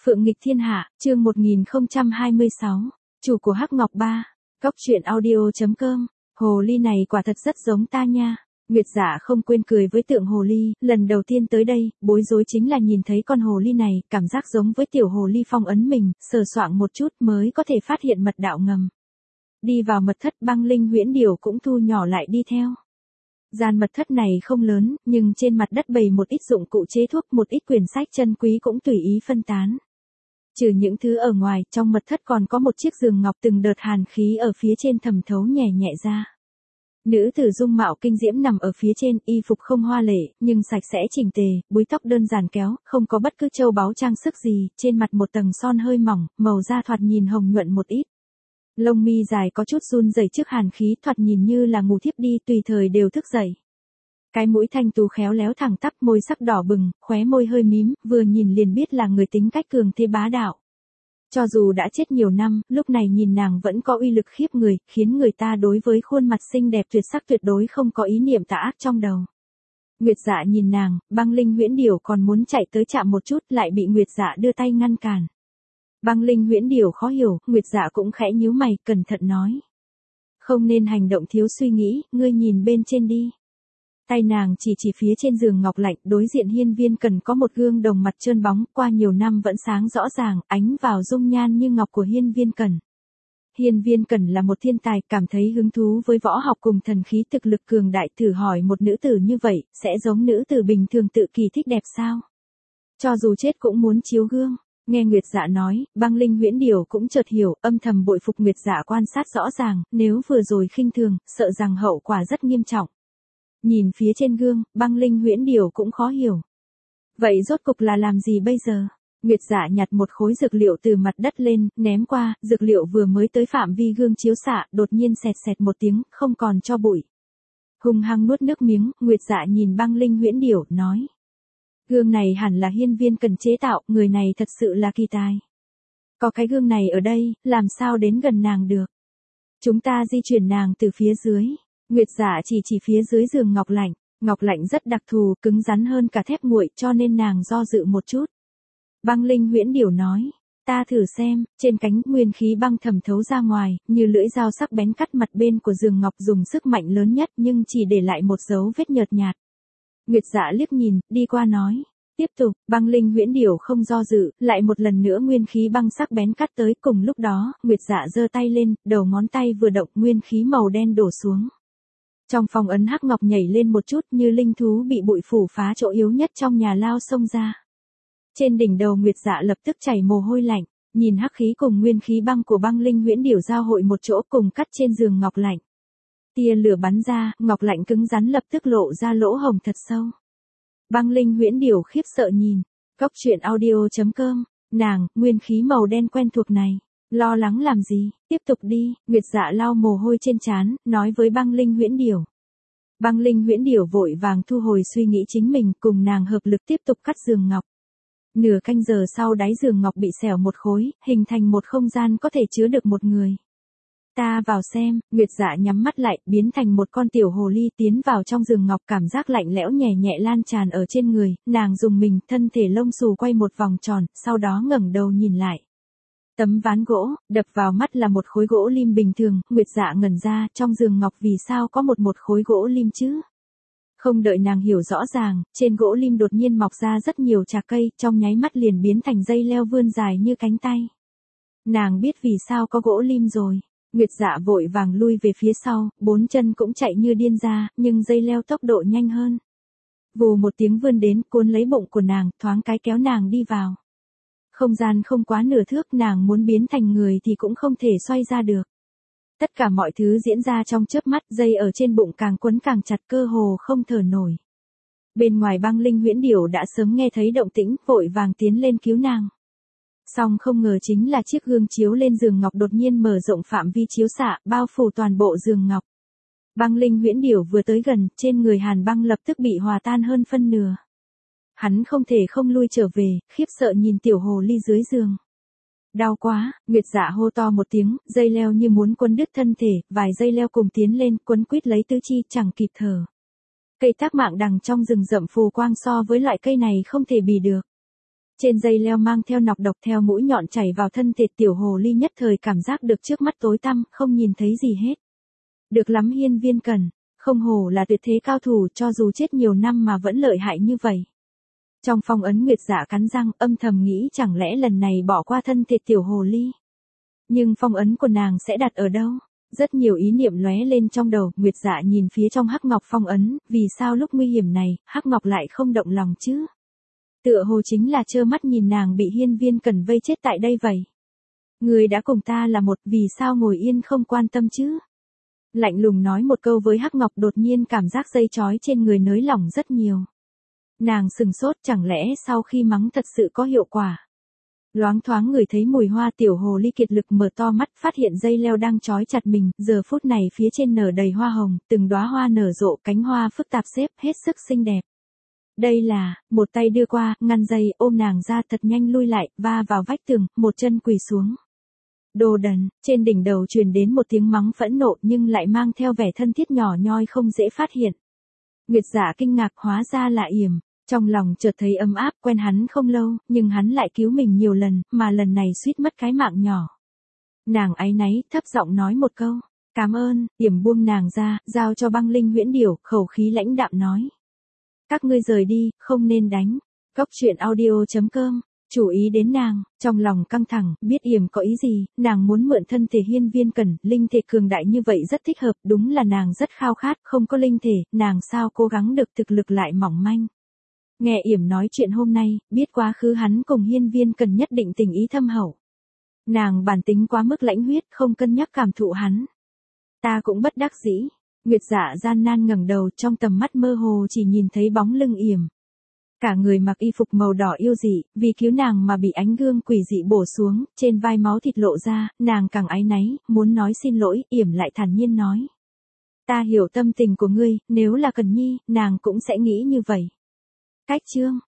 Phượng nghịch thiên hạ, chương 1026, chủ của Hắc Ngọc Ba, Cóc truyện audio.com, hồ ly này quả thật rất giống ta nha. Nguyệt Dạ không quên cười với tượng hồ ly, lần đầu tiên tới đây, bối rối chính là nhìn thấy con hồ ly này, cảm giác giống với tiểu hồ ly phong ấn mình, sờ soạng một chút mới có thể phát hiện mật đạo ngầm. Đi vào mật thất, Băng Linh Huyễn Điểu cũng thu nhỏ lại đi theo. Gian mật thất này không lớn, nhưng trên mặt đất bày một ít dụng cụ chế thuốc, một ít quyển sách chân quý cũng tùy ý phân tán. Trừ những thứ ở ngoài, trong mật thất còn có một chiếc giường ngọc, từng đợt hàn khí ở phía trên thẩm thấu nhẹ nhẹ ra. Nữ tử dung mạo kinh diễm nằm ở phía trên, y phục không hoa lệ, nhưng sạch sẽ chỉnh tề, búi tóc đơn giản kéo, không có bất cứ châu báu trang sức gì, trên mặt một tầng son hơi mỏng, màu da thoạt nhìn hồng nhuận một ít. Lông mi dài có chút run rẩy trước hàn khí, thoạt nhìn như là ngủ thiếp đi, tùy thời đều thức dậy. Cái mũi thanh tú khéo léo thẳng tắp, môi sắc đỏ bừng, khóe môi hơi mím, vừa nhìn liền biết là người tính cách cường thế bá đạo. Cho dù đã chết nhiều năm, lúc này nhìn nàng vẫn có uy lực khiếp người, khiến người ta đối với khuôn mặt xinh đẹp tuyệt sắc tuyệt đối không có ý niệm tà ác trong đầu. Nguyệt Dạ nhìn nàng, Băng Linh Huyễn Điểu còn muốn chạy tới chạm một chút, lại bị Nguyệt Dạ đưa tay ngăn cản. Băng Linh Huyễn Điểu khó hiểu, Nguyệt Dạ cũng khẽ nhíu mày, cẩn thận nói. Không nên hành động thiếu suy nghĩ, ngươi nhìn bên trên đi. Tay nàng chỉ phía trên giường ngọc lạnh, đối diện Hiên Viên Cần có một gương đồng mặt trơn bóng, qua nhiều năm vẫn sáng rõ ràng, ánh vào dung nhan như ngọc của Hiên Viên Cần. Hiên Viên Cần là một thiên tài, cảm thấy hứng thú với võ học cùng thần khí, thực lực cường đại, thử hỏi một nữ tử như vậy, sẽ giống nữ tử bình thường tự kỳ thích đẹp sao? Cho dù chết cũng muốn chiếu gương. Nghe Nguyệt Dạ nói, Băng Linh Huyễn Điểu cũng chợt hiểu, âm thầm bội phục Nguyệt Dạ quan sát rõ ràng, nếu vừa rồi khinh thường, sợ rằng hậu quả rất nghiêm trọng. Nhìn phía trên gương, Băng Linh Huyễn Điểu cũng khó hiểu. Vậy rốt cục là làm gì bây giờ? Nguyệt Dạ nhặt một khối dược liệu từ mặt đất lên, ném qua, dược liệu vừa mới tới phạm vi gương chiếu xạ, đột nhiên xẹt xẹt một tiếng, không còn cho bụi. Hung hăng nuốt nước miếng, Nguyệt Dạ nhìn Băng Linh Huyễn Điểu, nói. Gương này hẳn là Hiên Viên Cần chế tạo, người này thật sự là kỳ tài. Có cái gương này ở đây, làm sao đến gần nàng được? Chúng ta di chuyển nàng từ phía dưới. Nguyệt Dạ chỉ phía dưới giường ngọc lạnh. Ngọc lạnh rất đặc thù, cứng rắn hơn cả thép nguội, cho nên nàng do dự một chút. Băng Linh Huyễn Điểu nói, ta thử xem, trên cánh nguyên khí băng thẩm thấu ra ngoài, như lưỡi dao sắc bén cắt mặt bên của giường ngọc, dùng sức mạnh lớn nhất nhưng chỉ để lại một dấu vết nhợt nhạt. Nguyệt Dạ liếc nhìn, đi qua nói. Tiếp tục, Băng Linh Huyễn Điểu không do dự, lại một lần nữa nguyên khí băng sắc bén cắt tới, cùng lúc đó, Nguyệt Dạ giơ tay lên, đầu ngón tay vừa động, nguyên khí màu đen đổ xuống. Trong phong ấn hắc ngọc nhảy lên một chút, như linh thú bị bụi phủ phá chỗ yếu nhất trong nhà lao xông ra. Trên đỉnh đầu Nguyệt Dạ lập tức chảy mồ hôi lạnh, nhìn hắc khí cùng nguyên khí băng của Băng Linh Huyễn Điểu giao hội một chỗ, cùng cắt trên giường ngọc lạnh. Tia lửa bắn ra, ngọc lạnh cứng rắn lập tức lộ ra lỗ hổng thật sâu. Băng Linh Huyễn Điểu khiếp sợ nhìn, Cóc truyện audio.com, nàng, nguyên khí màu đen quen thuộc này, lo lắng làm gì, tiếp tục đi. Nguyệt Dạ lau mồ hôi trên trán, nói với Băng Linh Huyễn Điểu. Băng Linh Huyễn Điểu vội vàng thu hồi suy nghĩ chính mình, cùng nàng hợp lực tiếp tục cắt giường ngọc. Nửa canh giờ sau, đáy giường ngọc bị xẻo một khối, hình thành một không gian có thể chứa được một người. Ta vào xem. Nguyệt Dạ nhắm mắt lại, biến thành một con tiểu hồ ly, tiến vào trong giường ngọc, cảm giác lạnh lẽo nhẹ nhẹ lan tràn ở trên người, nàng dùng mình, thân thể lông xù quay một vòng tròn, sau đó ngẩng đầu nhìn lại. Tấm ván gỗ, đập vào mắt là một khối gỗ lim bình thường, Nguyệt Dạ ngẩn ra, trong giường ngọc vì sao có một khối gỗ lim chứ? Không đợi nàng hiểu rõ ràng, trên gỗ lim đột nhiên mọc ra rất nhiều chạc cây, trong nháy mắt liền biến thành dây leo vươn dài như cánh tay. Nàng biết vì sao có gỗ lim rồi. Nguyệt Dạ vội vàng lui về phía sau, bốn chân cũng chạy như điên ra, nhưng dây leo tốc độ nhanh hơn. Vù một tiếng vươn đến, cuốn lấy bụng của nàng, thoáng cái kéo nàng đi vào. Không gian không quá nửa thước, nàng muốn biến thành người thì cũng không thể xoay ra được. Tất cả mọi thứ diễn ra trong chớp mắt, dây ở trên bụng càng quấn càng chặt, cơ hồ không thở nổi. Bên ngoài Băng Linh Huyễn Điểu đã sớm nghe thấy động tĩnh, vội vàng tiến lên cứu nàng. Song không ngờ chính là chiếc gương chiếu lên giường ngọc đột nhiên mở rộng phạm vi chiếu xạ, bao phủ toàn bộ giường ngọc. Băng Linh Huyễn Điểu vừa tới gần, trên người hàn băng lập tức bị hòa tan hơn phân nửa. Hắn không thể không lui trở về, khiếp sợ nhìn tiểu hồ ly dưới giường. Đau quá. Nguyệt Dạ hô to một tiếng, dây leo như muốn quấn đứt thân thể, vài dây leo cùng tiến lên, quấn quýt lấy tứ chi, chẳng kịp thở. Cây thác mạng đằng trong rừng rậm phù quang so với loại cây này không thể bì được. Trên dây leo mang theo nọc độc theo mũi nhọn chảy vào thân thể tiểu hồ ly nhất thời cảm giác được trước mắt tối tăm, không nhìn thấy gì hết. Được lắm Hiên Viên Cẩn, không hổ là tuyệt thế cao thủ cho dù chết nhiều năm mà vẫn lợi hại như vậy. Trong phong ấn Nguyệt Dạ cắn răng âm thầm nghĩ chẳng lẽ lần này bỏ qua thân thể tiểu hồ ly. Nhưng phong ấn của nàng sẽ đặt ở đâu? Rất nhiều ý niệm lóe lên trong đầu, Nguyệt Dạ nhìn phía trong hắc ngọc phong ấn, vì sao lúc nguy hiểm này, hắc ngọc lại không động lòng chứ? Tựa hồ chính là trơ mắt nhìn nàng bị Hiên Viên Cẩn vây chết tại đây vậy. Người đã cùng ta là một, vì sao ngồi yên không quan tâm chứ? Lạnh lùng nói một câu với hắc ngọc, đột nhiên cảm giác dây chói trên người nới lỏng rất nhiều. Nàng sừng sốt, chẳng lẽ sau khi mắng thật sự có hiệu quả? Loáng thoáng ngửi thấy mùi hoa, tiểu hồ ly kiệt lực mở to mắt, phát hiện dây leo đang trói chặt mình, giờ phút này phía trên nở đầy hoa hồng, từng đóa hoa nở rộ, cánh hoa phức tạp xếp, hết sức xinh đẹp. Đây là, một tay đưa qua, ngăn dây, ôm nàng ra thật nhanh lui lại, va vào vách tường, một chân quỳ xuống. Đồ đần, trên đỉnh đầu truyền đến một tiếng mắng phẫn nộ nhưng lại mang theo vẻ thân thiết nhỏ nhoi không dễ phát hiện. Nguyệt Dạ kinh ngạc, hóa ra là Yểm. Trong lòng chợt thấy ấm áp, quen hắn không lâu, nhưng hắn lại cứu mình nhiều lần, mà lần này suýt mất cái mạng nhỏ. Nàng áy náy, thấp giọng nói một câu, cảm ơn, Yểm buông nàng ra, giao cho Băng Linh Huyễn Điểu, khẩu khí lãnh đạm nói. Các ngươi rời đi, không nên đánh. Cốc truyện audio.com, chú ý đến nàng, trong lòng căng thẳng, biết Yểm có ý gì, nàng muốn mượn thân thể Hiên Viên Cẩn, linh thể cường đại như vậy rất thích hợp, đúng là nàng rất khao khát, không có linh thể, nàng sao cố gắng được, thực lực lại mỏng manh. Nghe Yểm nói chuyện hôm nay, biết quá khứ hắn cùng Hiên Viên Cẩn nhất định tình ý thâm hậu. Nàng bản tính quá mức lãnh huyết, không cân nhắc cảm thụ hắn. Ta cũng bất đắc dĩ. Nguyệt Dạ gian nan ngẩng đầu, trong tầm mắt mơ hồ chỉ nhìn thấy bóng lưng Yểm. Cả người mặc y phục màu đỏ yêu dị, vì cứu nàng mà bị ánh gương quỷ dị bổ xuống, trên vai máu thịt lộ ra, nàng càng áy náy, muốn nói xin lỗi, Yểm lại thản nhiên nói. Ta hiểu tâm tình của ngươi, nếu là Cần Nhi, nàng cũng sẽ nghĩ như vậy. Cách chương